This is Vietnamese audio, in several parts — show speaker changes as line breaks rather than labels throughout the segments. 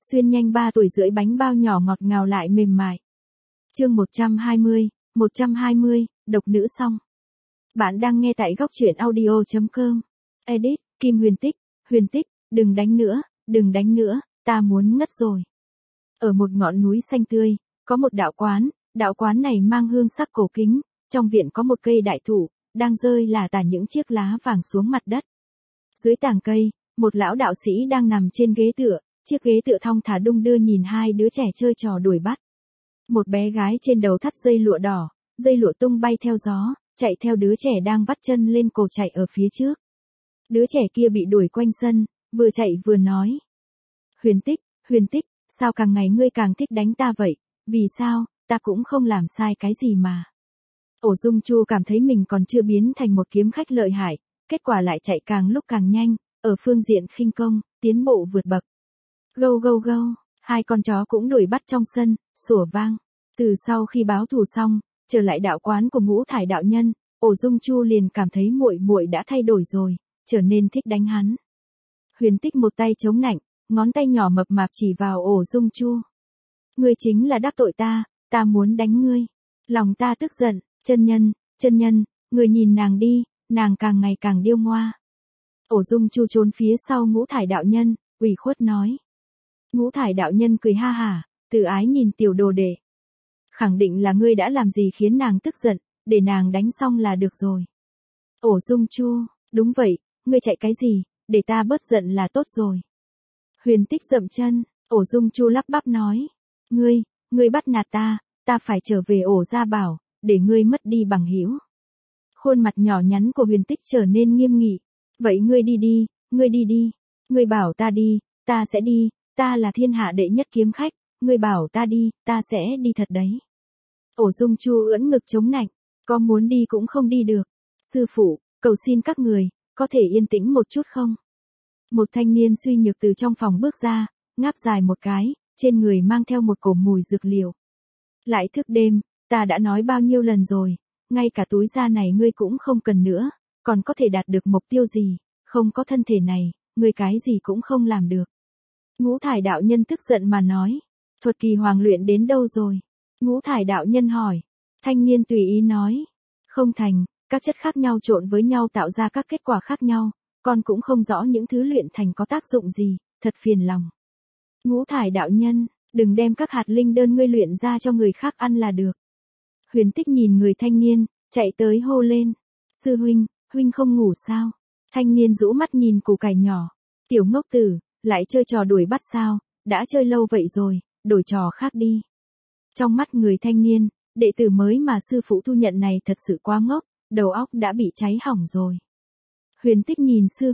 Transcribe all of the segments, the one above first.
Xuyên nhanh 3 tuổi rưỡi bánh bao nhỏ ngọt ngào lại mềm mại. Chương 120, độc nữ xong. Bạn đang nghe tại góc truyện audio.com. Edit, Kim Huyền Tích, đừng đánh nữa, ta muốn ngất rồi. Ở một ngọn núi xanh tươi, có một đạo quán này mang hương sắc cổ kính, trong viện có một cây đại thụ, đang rơi lả tả những chiếc lá vàng xuống mặt đất. Dưới tàng cây, một lão đạo sĩ đang nằm trên ghế tựa, chiếc ghế tựa thong thả đung đưa nhìn hai đứa trẻ chơi trò đuổi bắt. Một bé gái trên đầu thắt dây lụa đỏ, dây lụa tung bay theo gió, chạy theo đứa trẻ đang vắt chân lên cổ chạy ở phía trước. Đứa trẻ kia bị đuổi quanh sân, vừa chạy vừa nói. Huyền Tích, sao càng ngày ngươi càng thích đánh ta vậy, vì sao, ta cũng không làm sai cái gì mà. Ổ Dung Chu cảm thấy mình còn chưa biến thành một kiếm khách lợi hại, kết quả lại chạy càng lúc càng nhanh, ở phương diện khinh công, tiến bộ vượt bậc. Gâu, hai con chó cũng đuổi bắt trong sân, sủa vang. Từ sau khi báo thù xong, trở lại đạo quán của Ngũ Thải đạo nhân, Ổ Dung Chu liền cảm thấy muội đã thay đổi rồi, trở nên thích đánh hắn. Huyền Tích một tay chống nạnh, ngón tay nhỏ mập mạp chỉ vào Ổ Dung Chu. Ngươi chính là đắc tội ta muốn đánh ngươi. Lòng ta tức giận, chân nhân, ngươi nhìn nàng đi, nàng càng ngày càng điêu ngoa. Ổ Dung Chu trốn phía sau Ngũ Thải đạo nhân, ủy khuất nói. Ngũ Thải đạo nhân cười ha hả, từ ái nhìn tiểu đồ đệ. Khẳng định là ngươi đã làm gì khiến nàng tức giận, để nàng đánh xong là được rồi. Ổ Dung Chu, đúng vậy, ngươi chạy cái gì, để ta bớt giận là tốt rồi. Huyền Tích dậm chân, Ổ Dung Chu lắp bắp nói. Ngươi bắt nạt ta phải trở về Ổ gia bảo, để ngươi mất đi bằng hữu. Khuôn mặt nhỏ nhắn của Huyền Tích trở nên nghiêm nghị. Vậy ngươi đi đi. Ngươi bảo ta đi, ta sẽ đi, ta là thiên hạ đệ nhất kiếm khách, ngươi bảo ta đi, ta sẽ đi thật đấy. Ổ Dung Chu ưỡn ngực chống nạnh, có muốn đi cũng không đi được. Sư phụ, cầu xin các người, có thể yên tĩnh một chút không? Một thanh niên suy nhược từ trong phòng bước ra, ngáp dài một cái, trên người mang theo một cổ mùi dược liệu. Lại thức đêm, ta đã nói bao nhiêu lần rồi, ngay cả túi da này ngươi cũng không cần nữa, còn có thể đạt được mục tiêu gì, không có thân thể này, ngươi cái gì cũng không làm được. Ngũ Thải đạo nhân tức giận mà nói, thuật kỳ hoàng luyện đến đâu rồi? Ngũ Thải đạo nhân hỏi, thanh niên tùy ý nói, không thành, các chất khác nhau trộn với nhau tạo ra các kết quả khác nhau, con cũng không rõ những thứ luyện thành có tác dụng gì, thật phiền lòng. Ngũ Thải đạo nhân, đừng đem các hạt linh đơn ngươi luyện ra cho người khác ăn là được. Huyền Tích nhìn người thanh niên, chạy tới hô lên, sư huynh không ngủ sao? Thanh niên rũ mắt nhìn củ cải nhỏ, tiểu ngốc tử, lại chơi trò đuổi bắt sao, đã chơi lâu vậy rồi, đổi trò khác đi. Trong mắt người thanh niên, đệ tử mới mà sư phụ thu nhận này thật sự quá ngốc, đầu óc đã bị cháy hỏng rồi. Huyền Tích nhìn sư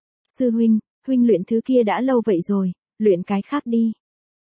huynh luyện thứ kia đã lâu vậy rồi, luyện cái khác đi.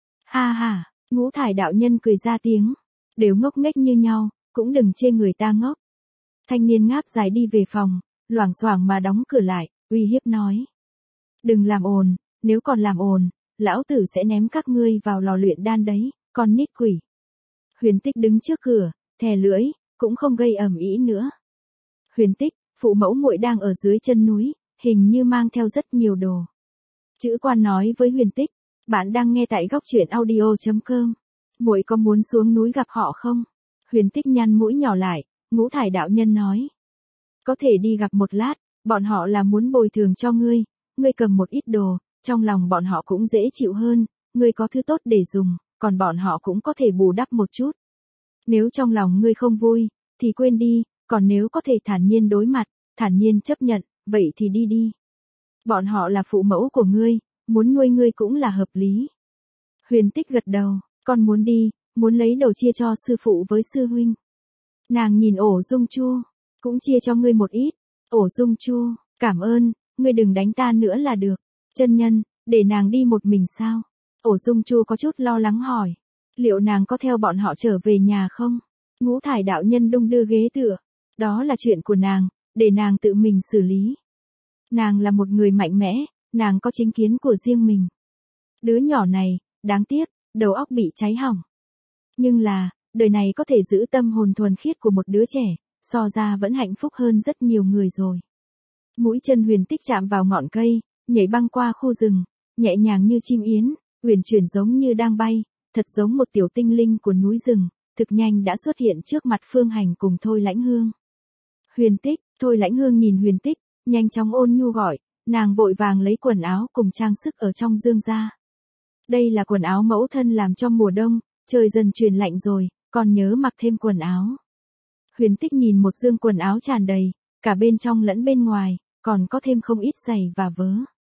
Ha, Ngũ Thải đạo nhân cười ra tiếng, đều ngốc nghếch như nhau, cũng đừng chê người ta ngốc. Thanh niên ngáp dài đi về phòng, loảng xoảng mà đóng cửa lại, uy hiếp nói. Đừng làm ồn, nếu còn làm ồn, lão tử sẽ ném các ngươi vào lò luyện đan đấy, con nít quỷ. Huyền Tích đứng trước cửa, thè lưỡi, cũng không gây ầm ĩ nữa. Huyền Tích, phụ mẫu muội đang ở dưới chân núi, hình như mang theo rất nhiều đồ. Chữ quan nói với Huyền Tích, bạn đang nghe tại góc truyện audio.com. Muội có muốn xuống núi gặp họ không? Huyền Tích nhăn mũi nhỏ lại, Ngũ Thải đạo nhân nói. Có thể đi gặp một lát, bọn họ là muốn bồi thường cho ngươi cầm một ít đồ, trong lòng bọn họ cũng dễ chịu hơn, ngươi có thứ tốt để dùng, còn bọn họ cũng có thể bù đắp một chút. Nếu trong lòng ngươi không vui, thì quên đi, còn nếu có thể thản nhiên đối mặt, thản nhiên chấp nhận, vậy thì đi. Bọn họ là phụ mẫu của ngươi, muốn nuôi ngươi cũng là hợp lý. Huyền Tích gật đầu, con muốn đi, muốn lấy đồ chia cho sư phụ với sư huynh. Nàng nhìn Ổ Dung Chu, cũng chia cho ngươi một ít. Ổ Dung Chu, cảm ơn, ngươi đừng đánh ta nữa là được. Chân nhân, để nàng đi một mình sao? Ổ Dung Chu có chút lo lắng hỏi, liệu nàng có theo bọn họ trở về nhà không? Ngũ Thải đạo nhân đung đưa ghế tựa, đó là chuyện của nàng, để nàng tự mình xử lý. Nàng là một người mạnh mẽ, nàng có chính kiến của riêng mình. Đứa nhỏ này, đáng tiếc, đầu óc bị cháy hỏng. Nhưng là, đời này có thể giữ tâm hồn thuần khiết của một đứa trẻ, so ra vẫn hạnh phúc hơn rất nhiều người rồi. Mũi chân Huyền Tích chạm vào ngọn cây, nhảy băng qua khu rừng, nhẹ nhàng như chim yến, uyển chuyển giống như đang bay, thật giống một tiểu tinh linh của núi rừng, thực nhanh đã xuất hiện trước mặt Phương Hành cùng Thôi Lãnh Hương. Huyền Tích, Thôi Lãnh Hương nhìn Huyền Tích, nhanh chóng ôn nhu gọi, nàng vội vàng lấy quần áo cùng trang sức ở trong dương ra. Đây là quần áo mẫu thân làm cho mùa đông, trời dần chuyển lạnh rồi, còn nhớ mặc thêm quần áo. Huyền Tích nhìn một dương quần áo tràn đầy, cả bên trong lẫn bên ngoài, còn có thêm không ít giày và vớ.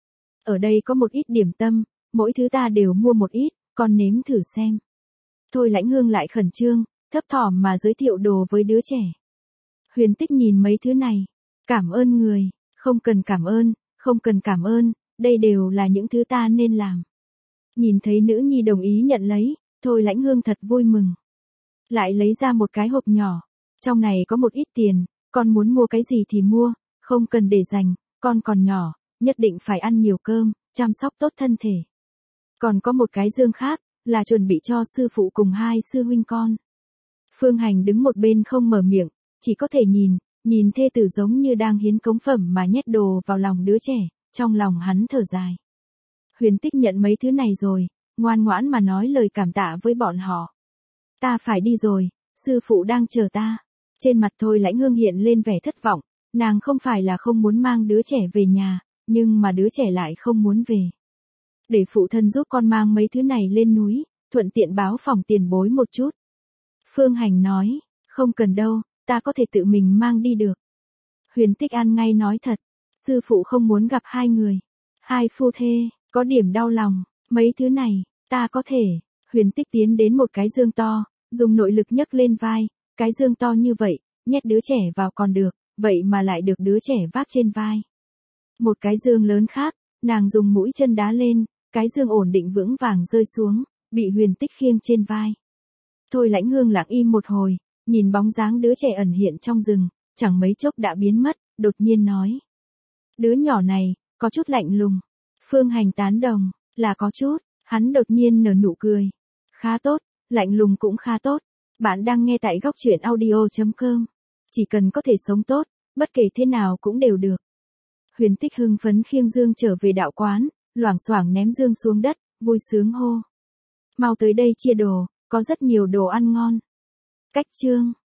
Ở đây có một ít điểm tâm, mỗi thứ ta đều mua một ít, con nếm thử xem. Thôi Lãnh Hương lại khẩn trương, thấp thỏm mà giới thiệu đồ với đứa trẻ. Huyền Tích nhìn mấy thứ này, cảm ơn người, không cần cảm ơn, không cần cảm ơn, đây đều là những thứ ta nên làm. Nhìn thấy nữ nhi đồng ý nhận lấy, Thôi Lãnh Hương thật vui mừng. Lại lấy ra một cái hộp nhỏ, trong này có một ít tiền, con muốn mua cái gì thì mua, không cần để dành, con còn nhỏ, nhất định phải ăn nhiều cơm, chăm sóc tốt thân thể. Còn có một cái dương khác, là chuẩn bị cho sư phụ cùng hai sư huynh con. Phương Hành đứng một bên không mở miệng, chỉ có thể nhìn thê tử giống như đang hiến cống phẩm mà nhét đồ vào lòng đứa trẻ, trong lòng hắn thở dài. Huyền Tích nhận mấy thứ này rồi, ngoan ngoãn mà nói lời cảm tạ với bọn họ. Ta phải đi rồi, sư phụ đang chờ ta. Trên mặt Thôi Lãnh Hương hiện lên vẻ thất vọng, nàng không phải là không muốn mang đứa trẻ về nhà, nhưng mà đứa trẻ lại không muốn về. Để phụ thân giúp con mang mấy thứ này lên núi, thuận tiện báo phòng tiền bối một chút. Phương Hành nói, không cần đâu, ta có thể tự mình mang đi được. Huyền Tích ăn ngay nói thật, sư phụ không muốn gặp hai người. Hai phu thê, có điểm đau lòng, mấy thứ này, ta có thể. Huyền Tích tiến đến một cái dương to, dùng nội lực nhấc lên vai, cái dương to như vậy, nhét đứa trẻ vào còn được, vậy mà lại được đứa trẻ vác trên vai. Một cái dương lớn khác, nàng dùng mũi chân đá lên, cái dương ổn định vững vàng rơi xuống, bị Huyền Tích khiêng trên vai. Thôi Lãnh Hương lặng im một hồi, nhìn bóng dáng đứa trẻ ẩn hiện trong rừng, chẳng mấy chốc đã biến mất, đột nhiên nói. Đứa nhỏ này, có chút lạnh lùng. Phương Hành tán đồng, là có chút, hắn đột nhiên nở nụ cười. Khá tốt, lạnh lùng cũng khá tốt. Bạn đang nghe tại góc truyện audio.com. Chỉ cần có thể sống tốt, bất kể thế nào cũng đều được. Huyền Tích hưng phấn khiêng dương trở về đạo quán, loảng xoảng ném dương xuống đất, vui sướng hô. Mau tới đây chia đồ, có rất nhiều đồ ăn ngon. Cách chương